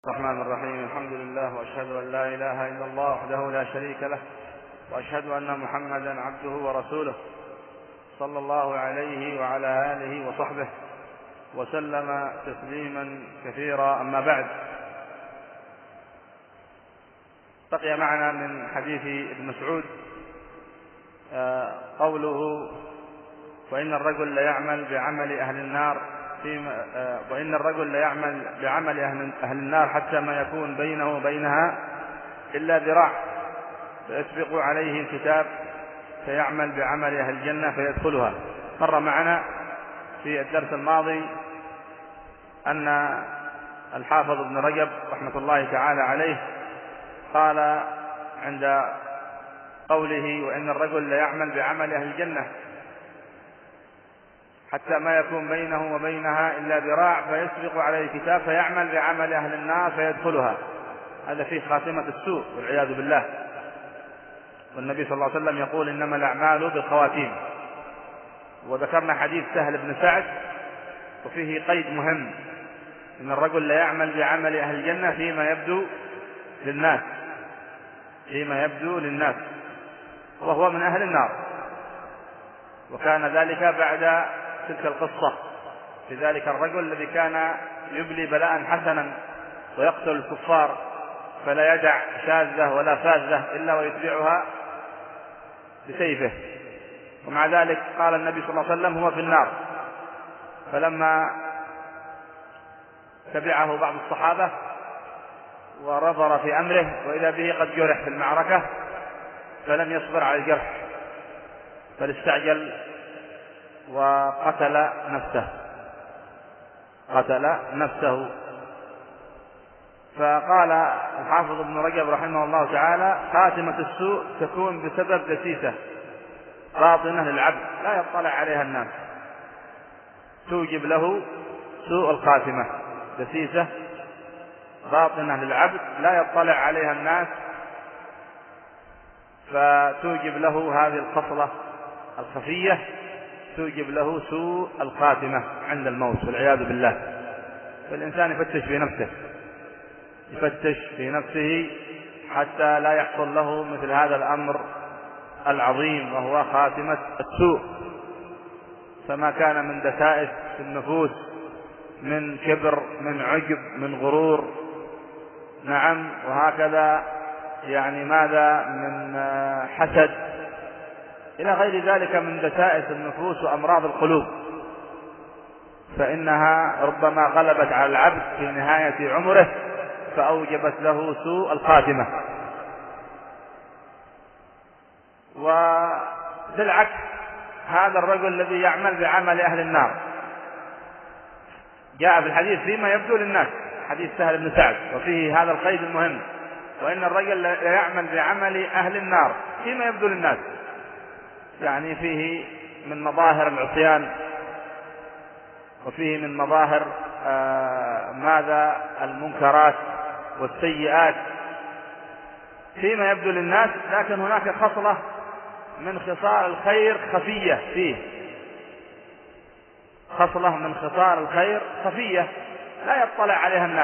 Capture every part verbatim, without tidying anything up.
الرحمن الرحيم. الحمد لله، وأشهد أن لا إله إلا الله وحده لا شريك له، وأشهد أن محمدا عبده ورسوله صلى الله عليه وعلى آله وصحبه وسلم تسليما كثيرا. أما بعد، بقي معنا من حديث ابن مسعود قوله: وإن الرجل ليعمل بعمل أهل النار فيما وإن الرجل ليعمل بعمل أهل النار حتى ما يكون بينه وبينها إلا ذراع، فيسبق عليه الكتاب فيعمل بعمل أهل الجنة فيدخلها. مر معنا في الدرس الماضي أن الحافظ ابن رجب رحمة الله تعالى عليه قال عند قوله: وإن الرجل ليعمل بعمل أهل الجنة حتى ما يكون بينه وبينها إلا ذراع، فيسبق عليه الكتاب فيعمل بعمل أهل النار فيدخلها. هذا فيه خاتمة السوء والعياذ بالله. والنبي صلى الله عليه وسلم يقول: إنما الأعمال بالخواتيم. وذكرنا حديث سهل بن سعد وفيه قيد مهم: إن الرجل ليعمل بعمل أهل الجنة فيما يبدو للناس فيما يبدو للناس وهو من أهل النار. وكان ذلك بعد تلك القصة في ذلك الرجل الذي كان يبلي بلاء حسنا ويقتل الكفار، فلا يدع شاذة ولا فاذة إلا ويتبعها بسيفه، ومع ذلك قال النبي صلى الله عليه وسلم: هو في النار. فلما تبعه بعض الصحابة ونظر في أمره وإذا به قد جرح في المعركة، فلم يصبر على الجرح بل استعجل وقتل نفسه قتل نفسه فقال الحافظ ابن رجب رحمه الله تعالى: خاتمة السوء تكون بسبب دسيسة باطنة للعبد لا يطلع عليها الناس، توجب له سوء الخاتمة. دسيسة باطنة للعبد لا يطلع عليها الناس، فتوجب له هذه الخصلة الخفية، توجب له سوء الخاتمة عند الموت والعياذ بالله. فالإنسان يفتش في نفسه يفتش في نفسه حتى لا يحصل له مثل هذا الأمر العظيم وهو خاتمة السوء. فما كان من دسائس في النفوس من كبر، من عجب، من غرور، نعم، وهكذا يعني ماذا من حسد إلى غير ذلك من دسائس النفوس وأمراض القلوب، فإنها ربما غلبت على العبد في نهاية عمره فأوجبت له سوء الخاتمة. وبالعكس هذا الرجل الذي يعمل بعمل أهل النار جاء في الحديث فيما يبدو للناس، حديث سهل بن سعد، وفيه هذا القيد المهم: وإن الرجل يعمل بعمل أهل النار فيما يبدو للناس، يعني فيه من مظاهر العصيان، وفيه من مظاهر آه ماذا المنكرات والسيئات فيما يبدو للناس، لكن هناك خصلة من خصال الخير خفية فيه، خصلة من خصال الخير خفية لا يطلع عليها الناس،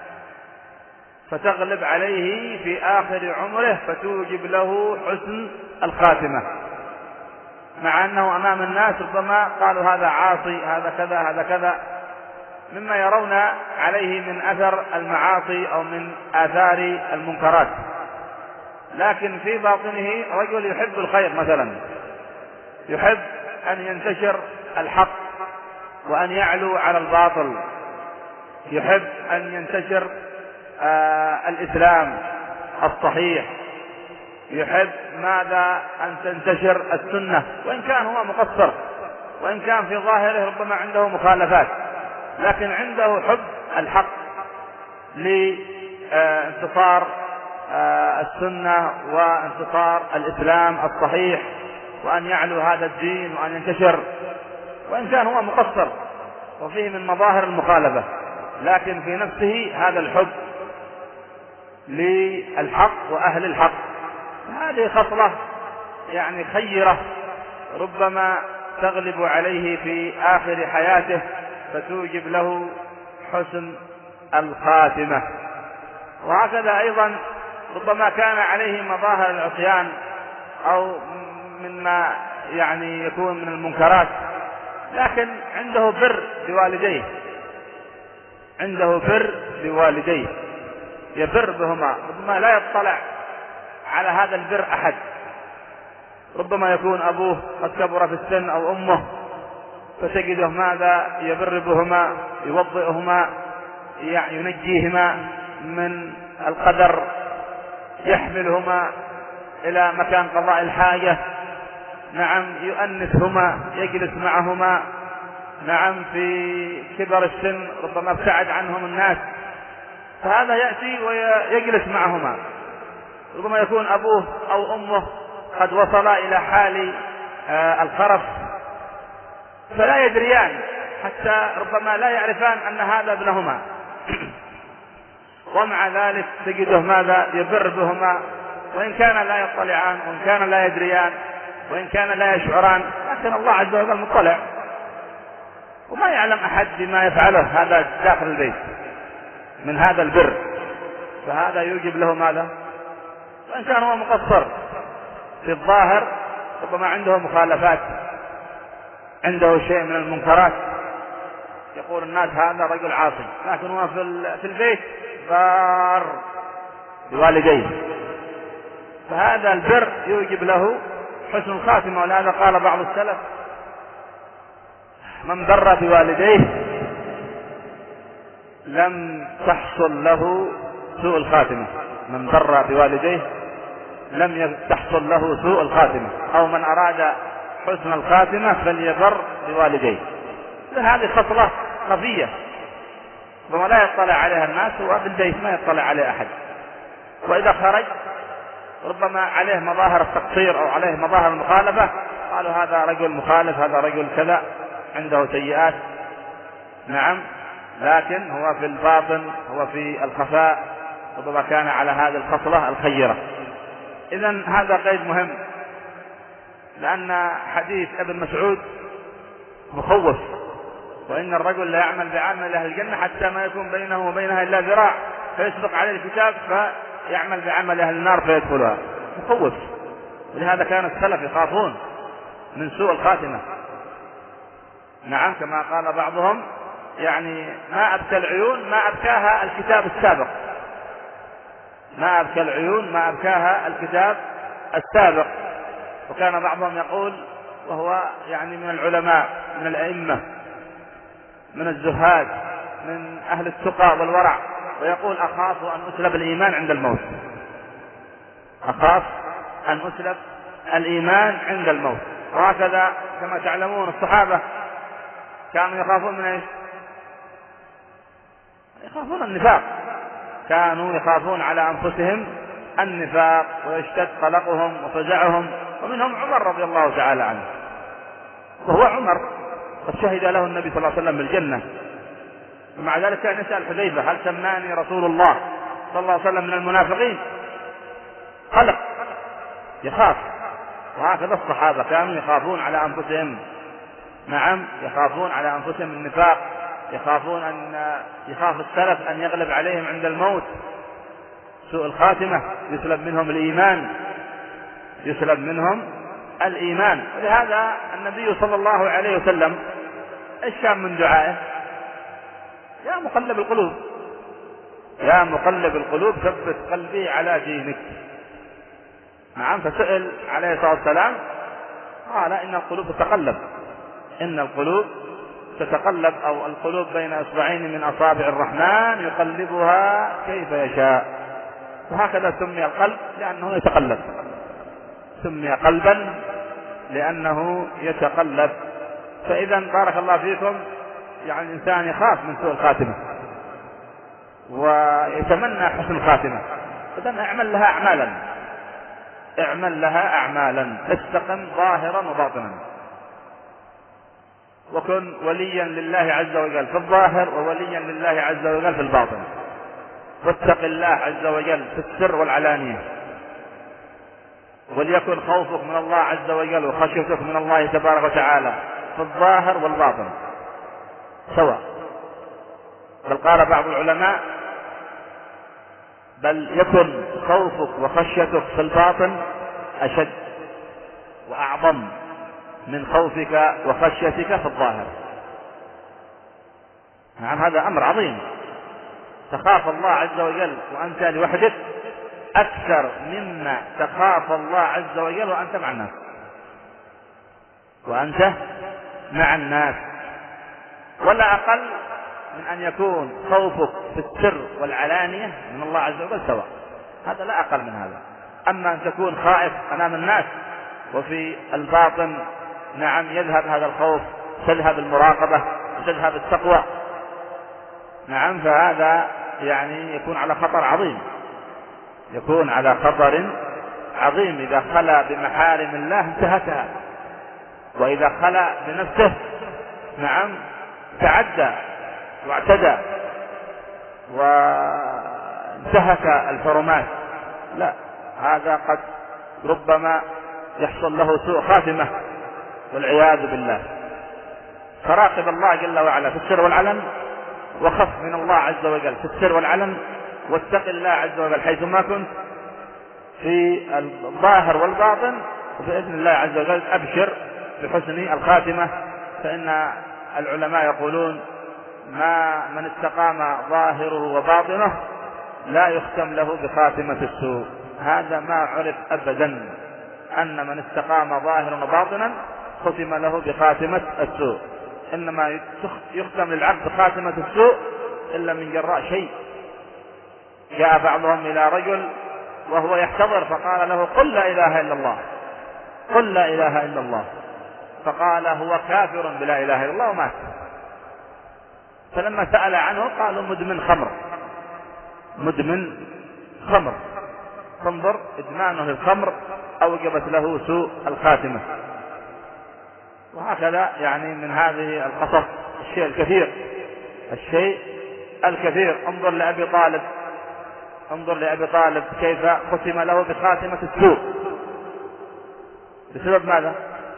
فتغلب عليه في آخر عمره فتوجب له حسن الخاتمة، مع أنه أمام الناس ربما قالوا هذا عاصي، هذا كذا، هذا كذا، مما يرون عليه من أثر المعاصي أو من آثار المنكرات، لكن في باطنه رجل يحب الخير، مثلا يحب أن ينتشر الحق وأن يعلو على الباطل، يحب أن ينتشر آه الإسلام الصحيح، يحب ماذا أن تنتشر السنة، وإن كان هو مقصر، وإن كان في ظاهره ربما عنده مخالفات، لكن عنده حب الحق لانتصار السنة وانتصار الإسلام الصحيح، وأن يعلو هذا الدين وأن ينتشر، وإن كان هو مقصر وفيه من مظاهر المخالفة، لكن في نفسه هذا الحب للحق وأهل الحق. هذه خصلة يعني خيرة ربما تغلب عليه في آخر حياته فتوجب له حسن الخاتمة. وهكذا أيضا ربما كان عليه مظاهر العصيان أو مما يعني يكون من المنكرات، لكن عنده بر بوالديه، عنده بر بوالديه يبر بهما، ربما لا يطلع على هذا البر أحد، ربما يكون أبوه قد كبر في السن أو أمه، فتجده ماذا يبر بهما، يوضئهما، ينجيهما من القدر، يحملهما إلى مكان قضاء الحاجة، نعم يؤنسهما، يجلس معهما، نعم في كبر السن ربما ابتعد عنهم الناس، فهذا يأتي ويجلس معهما، ربما يكون أبوه أو أمه قد وصلا إلى حال الخرف فلا يدريان، حتى ربما لا يعرفان أن هذا ابنهما، ومع ذلك تجده ماذا يبر بهما، وإن كان لا يطلعان، وإن كان لا يدريان، وإن كان لا يشعران، لكن الله عز وجل مطلع وما يعلم أحد بما يفعله هذا داخل البيت من هذا البر، فهذا يوجب له ماذا، وإن كان هو مقصر في الظاهر ربما عنده مخالفات، عنده شيء من المنكرات، يقول الناس هذا رجل عاصي، لكن هو في البيت بار بوالديه، فهذا البر يوجب له حسن الخاتمة. ولهذا قال بعض السلف: من بر بوالديه لم تحصل له سوء الخاتمة، من بر بوالديه لم تحصل له سوء الخاتمة، أو من أراد حسن الخاتمة فليبر بوالديه. هذه خصلة خفية وما لا يطلع عليها الناس، وفي البيت ما يطلع عليه أحد، وإذا خرج ربما عليه مظاهر التقصير أو عليه مظاهر المخالفة، قالوا هذا رجل مخالف، هذا رجل كذا، عنده سيئات، نعم، لكن هو في الباطن، هو في الخفاء، ربما كان على هذه الخصلة الخيرة. إذن هذا قيد مهم، لأن حديث ابن مسعود مخوف: وإن الرجل لا يعمل بعمل أهل الجنة حتى ما يكون بينه وبينها إلا ذراع فيسبق عليه الكتاب فيعمل بعمل أهل النار فيدخلها. مخوف، ولهذا كان السلف يخافون من سوء الخاتمة، نعم، كما قال بعضهم: يعني ما أبكى العيون ما أبكاها الكتاب السابق، ما أبكى العيون ما أبكاها الكتاب السابق. وكان بعضهم يقول، وهو يعني من العلماء، من الأئمة، من الزهاد، من أهل التقى والورع، ويقول: أخاف أن أسلب الإيمان عند الموت، أخاف أن أسلب الإيمان عند الموت. وهكذا كما تعلمون الصحابة كانوا يخافون من إيش؟ يخافون النفاق، كانوا يخافون على أنفسهم النفاق ويشتد قلقهم وفزعهم، ومنهم عمر رضي الله تعالى عنه، وهو عمر قد شهد له النبي صلى الله عليه وسلم بالجنة، ومع ذلك كان يسأل حذيفة: هل سماني رسول الله صلى الله عليه وسلم من المنافقين؟ قلق، يخاف. وهكذا الصحابة كانوا يخافون على أنفسهم، نعم، يخافون على أنفسهم النفاق، يخافون أن يخاف السلف أن يغلب عليهم عند الموت سوء الخاتمة، يسلب منهم الإيمان، يسلب منهم الإيمان. ولهذا النبي صلى الله عليه وسلم ايش كان من دعائه؟ يا مقلب القلوب، يا مقلب القلوب ثبت قلبي على دينك. نعم، فسئل عليه الصلاة والسلام قال: إن القلوب تتقلب، إن القلوب تتقلب، أو القلوب بين إصبعين من أصابع الرحمن يقلبها كيف يشاء. وهكذا سمي القلب لأنه يتقلب، سمي قلبا لأنه يتقلب. فإذا بارك الله فيكم، يعني الإنسان يخاف من سوء الخاتمة ويتمنى حسن الخاتمة، إذن اعمل لها أعمالا، اعمل لها أعمالا، استقم ظاهرا وباطنا، وكن وليا لله عز وجل في الظاهر ووليا لله عز وجل في الباطن، واتق الله عز وجل في السر والعلانية، وليكن خوفك من الله عز وجل وخشيتك من الله تبارك وتعالى في الظاهر والباطن سواء. بل قال بعض العلماء: بل يكن خوفك وخشيتك في الباطن أشد وأعظم من خوفك وخشيتك في الظاهر. نعم هذا أمر عظيم، تخاف الله عز وجل وأنت لوحدك أكثر مما تخاف الله عز وجل وأنت مع الناس وأنت مع الناس ولا أقل من أن يكون خوفك في السر والعلانية من الله عز وجل سواء، هذا لا أقل من هذا. أما أن تكون خائف أمام الناس وفي الباطن نعم يذهب هذا الخوف، تذهب المراقبة، تذهب التقوى، نعم فهذا يعني يكون على خطر عظيم، يكون على خطر عظيم. إذا خلا بمحارم الله انتهكها، وإذا خلا بنفسه نعم تعدى واعتدى وانتهك الحرمات. لا، هذا قد ربما يحصل له سوء خاتمة والعياذ بالله. فراقب الله جل وعلا في السر والعلن، وخف من الله عز وجل في السر والعلن، واتق الله عز وجل حيثما كنت في الظاهر والباطن، وبإذن الله عز وجل أبشر بحسن الخاتمة. فإن العلماء يقولون ما من استقام ظاهره وباطنه لا يختم له بخاتمة السوء. هذا ما عرف أبدا أن من استقام ظاهرا وباطنا ختم له بخاتمة السوء، إنما يختم للعبد بخاتمة السوء إلا من جراء شيء. جاء بعضهم إلى رجل وهو يحتضر فقال له قل لا إله إلا الله، قل لا إله إلا الله، فقال هو كافر بلا إله إلا الله ومات. فلما سأل عنه قالوا مدمن خمر، مدمن خمر. فانظر إدمانه للخمر أوجبت له سوء الخاتمة. وهكذا يعني من هذه القصص الشيء الكثير، الشيء الكثير. انظر لأبي طالب، انظر لأبي طالب كيف ختم له بخاتمة السوء. بسبب ماذا؟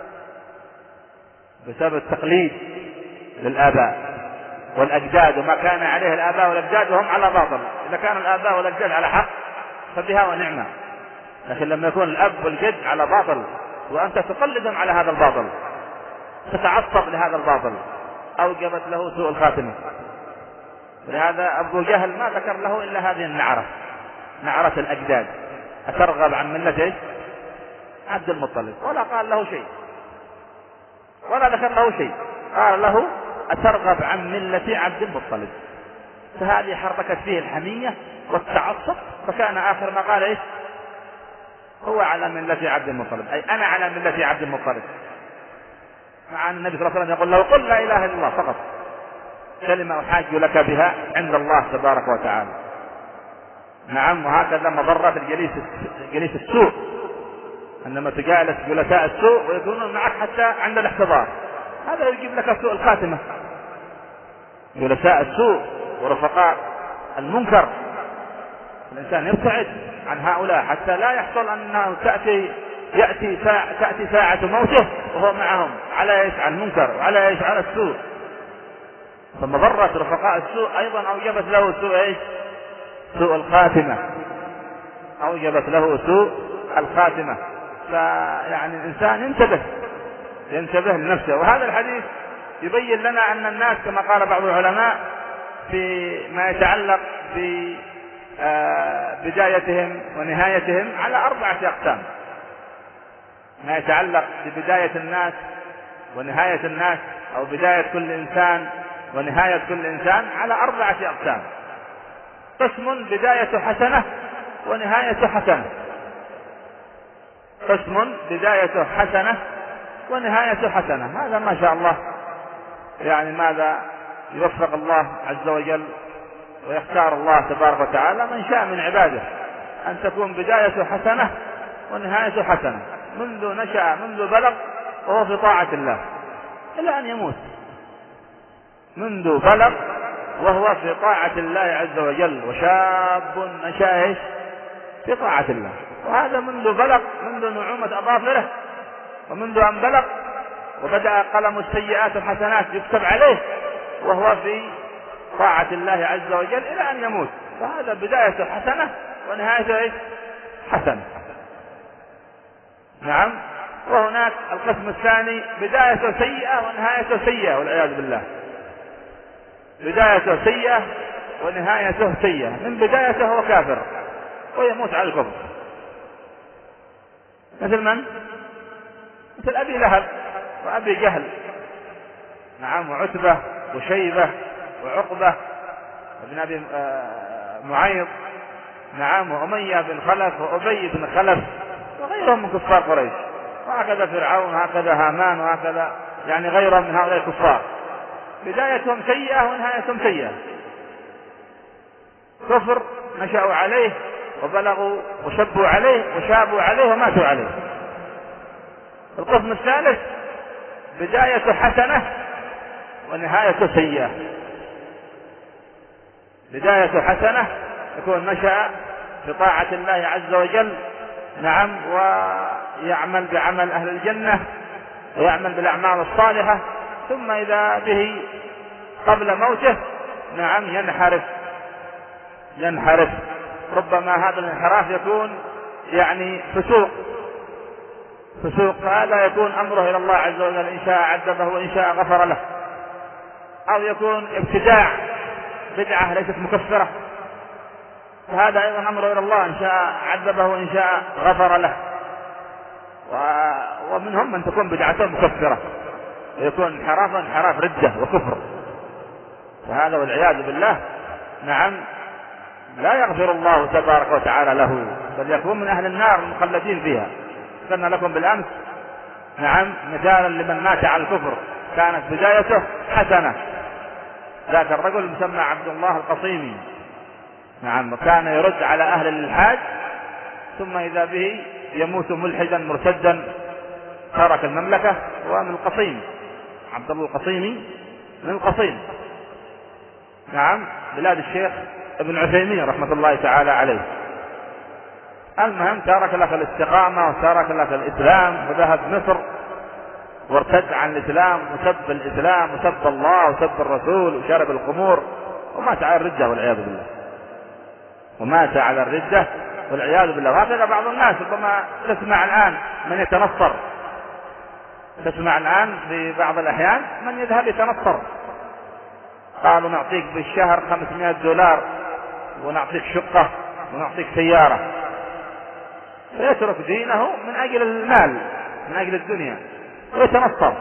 بسبب التقليد للآباء والأجداد وما كان عليه الآباء والأجداد وهم على باطل. إذا كان الآباء والأجداد على حق فبها ونعمة، لكن لما يكون الأب والجد على باطل وأنت تقلدهم على هذا الباطل، تتعصب لهذا الباطل، أوجبت له سوء الخاتمة. ولهذا أبو جهل ما ذكر له إلا هذه النعرة، نعرة الأجداد، أترغب عن ملة عبد المطلب، ولا قال له شيء ولا ذكر له شيء، قال له أترغب عن ملة عبد المطلب. فهذه حركت فيه الحمية والتعصب، فكان آخر ما قال إيش؟ هو على ملة عبد المطلب، أي أنا على ملة عبد المطلب، مع أن النبي صلى الله عليه وسلم يقول له قل لا إله إلا الله فقط، كلمة أحاج لك بها عند الله تبارك وتعالى. نعم. وهكذا مضرة الجليس جليس السوء، عندما تجالس جلساء السوء ويكونون معك حتى عند الاحتضار، هذا يجيب لك سوء الخاتمة. جلساء السوء ورفقاء المنكر، الإنسان يبتعد عن هؤلاء حتى لا يحصل أنه تأتي يأتي ساعة تأتي ساعة موته وهو معهم على إيش؟ على المنكر وعلى إيش؟ على السوء. فمضرة رفقاء السوء أيضا أوجبت له سوء إيش؟ سوء الخاتمة، أوجبت له سوء الخاتمة. فيعني الإنسان ينتبه ينتبه لنفسه. وهذا الحديث يبين لنا أن الناس كما قال بعض العلماء في ما يتعلق ببدايتهم ونهايتهم على أربعة أقسام. ما يتعلق ببداية الناس ونهاية الناس، أو بداية كل إنسان ونهاية كل إنسان، على أربعة أقسام. قسم بداية حسنة ونهاية حسنة، قسم بداية حسنة ونهاية حسنة. هذا ما شاء الله يعني ماذا يوفق الله عز وجل ويختار الله تبارك وتعالى من شاء من عباده أن تكون بداية حسنة ونهاية حسنة، منذ نشأ منذ بلغ وهو في طاعة الله إلى أن يموت، منذ بلغ وهو في طاعة الله عز وجل. وشاب نشأ في طاعة الله، وهذا منذ بلغ، منذ نعومة أظافره، ومنذ أن بلغ وبدأ قلم السيئات والحسنات يكتب عليه وهو في طاعة الله عز وجل إلى أن يموت. فهذا بداية حسنة ونهايته ايش؟ حسن. نعم. وهناك القسم الثاني بدايته سيئة ونهايته سيئة والعياذ بالله. بدايته سيئة ونهايته سيئة. من بدايته هو كافر ويموت على الكفر. مثل من؟ مثل أبي لهب وأبي جهل. نعم. وعتبة وشيبة وعقبة ابن أبي معيط. نعم. وأمية بن خلف وأبي بن خلف وغيرهم من كفار قريش. وهكذا فرعون وهكذا هامان وهكذا يعني غيرهم من هؤلاء الكفار. بدايتهم سيئة ونهايتهم سيئة. كفر نشأوا عليه وبلغوا وشبوا عليه وشابوا عليه وماتوا عليه. القسم الثالث بداية حسنة ونهاية سيئة. بداية حسنة يكون نشأ في طاعة الله عز وجل. نعم. ويعمل بعمل أهل الجنة ويعمل بالأعمال الصالحة، ثم إذا به قبل موته نعم ينحرف ينحرف ربما هذا الانحراف يكون يعني فسوق فسوق فهذا يكون أمره إلى الله عز وجل، إن شاء عذبه وإن شاء غفر له. أو يكون ابتداع بدعة ليست مكفرة، فهذا أيضا أمره إلى الله، إن شاء عذبه وإن شاء غفر له. ومنهم من تكون بدعته مكفرة ويكون انحرافا انحراف ردة وكفر، فهذا والعياذ بالله نعم لا يغفر الله تبارك وتعالى له، بل يكون من أهل النار المخلدين فيها. ذكرنا لكم بالأمس نعم مثالا لمن مات على الكفر كانت بدايته حسنة. ذاك الرجل مسمى عبد الله القصيمي. نعم. وكان يرد على أهل الإلحاد، ثم إذا به يموت ملحدا مرتدا ترك المملكة. ومن القصيم، عبد الله القصيمي من القصيم. نعم. بلاد الشيخ ابن عثيمين رحمة الله تعالى عليه. المهم ترك لك الاستقامة وترك لك الإسلام وذهب مصر وارتد عن الإسلام وسب الإسلام وسب الله وسب الرسول وشرب الخمور ومات على الردة والعياذ بالله. ومات على الردة والعياذ بالله. وهكذا بعض الناس ربما تسمع الآن من يتنصر، تسمع الآن في بعض الأحيان من يذهب يتنصر، قالوا نعطيك بالشهر خمسمائة دولار ونعطيك شقة ونعطيك سيارة، فيترك دينه من أجل المال من أجل الدنيا ويتنصر.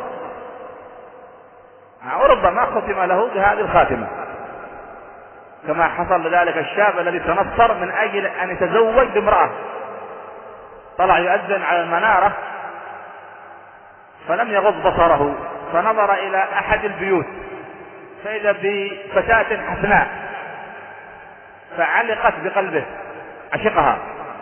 وربما ختم له بهذه الخاتمة، كما حصل لذلك الشاب الذي تنصر من أجل أن يتزوج بامرأة. طلع يؤذن على المنارة فلم يغض بصره، فنظر إلى أحد البيوت فإذا بفتاة حسناء فعلقت بقلبه، عشقها،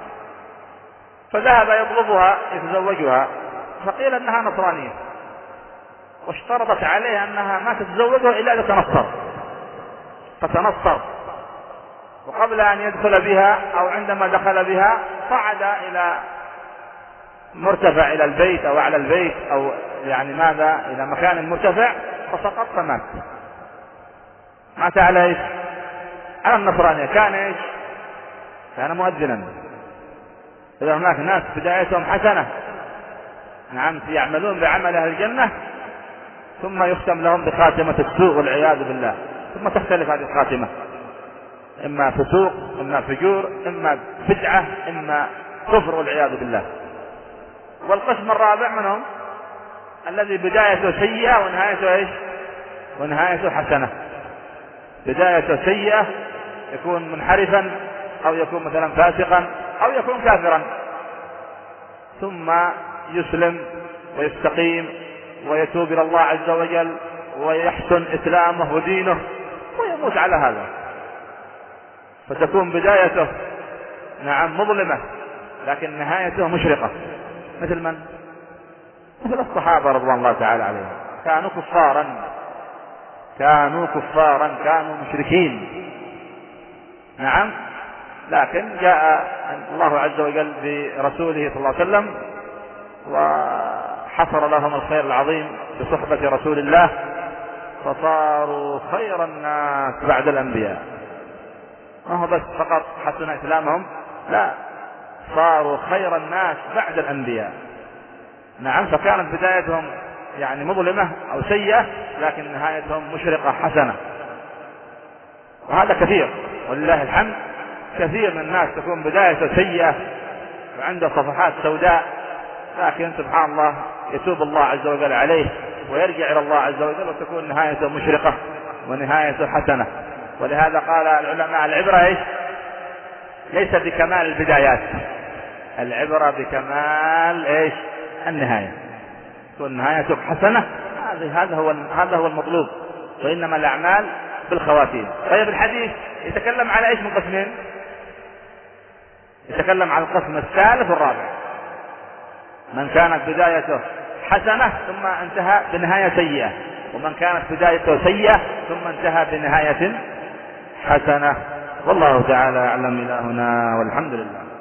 فذهب يطلبها يتزوجها، فقيل أنها نصرانية، واشترطت عليه أنها ما تتزوجه إلا إذا تنصر، فتنصر. وقبل أن يدخل بها أو عندما دخل بها صعد إلى مرتفع إلى البيت أو على البيت أو يعني ماذا إلى مكان مرتفع، فسقط فمات. مات على إيش؟ على النصرانية. كان إيش؟ كان مؤذنا. إذا هناك ناس بدايتهم حسنة نعم يعملون بعمل أهل الجنة، ثم يختم لهم بخاتمة السوء والعياذ بالله، ثم تختلف هذه الخاتمة، إما فسوق إما فجور إما بدعة إما كفر والعياذ بالله. والقسم الرابع منهم الذي بدايته سيئة ونهايته إيش؟ ونهايته حسنة. بدايته سيئة يكون منحرفا أو يكون مثلا فاسقا أو يكون كافرا، ثم يسلم ويستقيم ويتوب إلى الله عز وجل ويحسن إسلامه ودينه ويموت على هذا، فتكون بدايته نعم مظلمة لكن نهايته مشرقة. مثل من؟ مثل الصحابة رضوان الله تعالى عليهم، كانوا كفارا كانوا كفارا كانوا مشركين نعم، لكن جاء الله عز وجل برسوله صلى الله عليه وسلم وحصر لهم الخير العظيم بصحبة رسول الله، فصاروا خير الناس بعد الأنبياء. ما هو بس فقط حسن إسلامهم، لا، صاروا خير الناس بعد الأنبياء. نعم، فكانت بدايتهم يعني مظلمة أو سيئة، لكن نهايتهم مشرقة حسنة. وهذا كثير ولله الحمد، كثير من الناس تكون بدايته سيئة وعنده صفحات سوداء، لكن سبحان الله يتوب الله عز وجل عليه ويرجع إلى الله عز وجل وتكون نهايته مشرقة ونهايته حسنة. ولهذا قال العلماء العبرة إيش؟ ليس بكمال البدايات، العبرة بكمال إيش؟ النهاية. تكون نهايتك حسنة، هذا هو هذا هو المطلوب، وإنما الأعمال بالخواتيم. طيب الحديث يتكلم على إيش من قسمين؟ يتكلم على القسم الثالث والرابع، من كانت بدايته حسنة ثم انتهى بنهاية سيئة، ومن كانت بدايته سيئة ثم انتهى بنهاية حسنة. والله تعالى أعلم. إلهنا والحمد لله.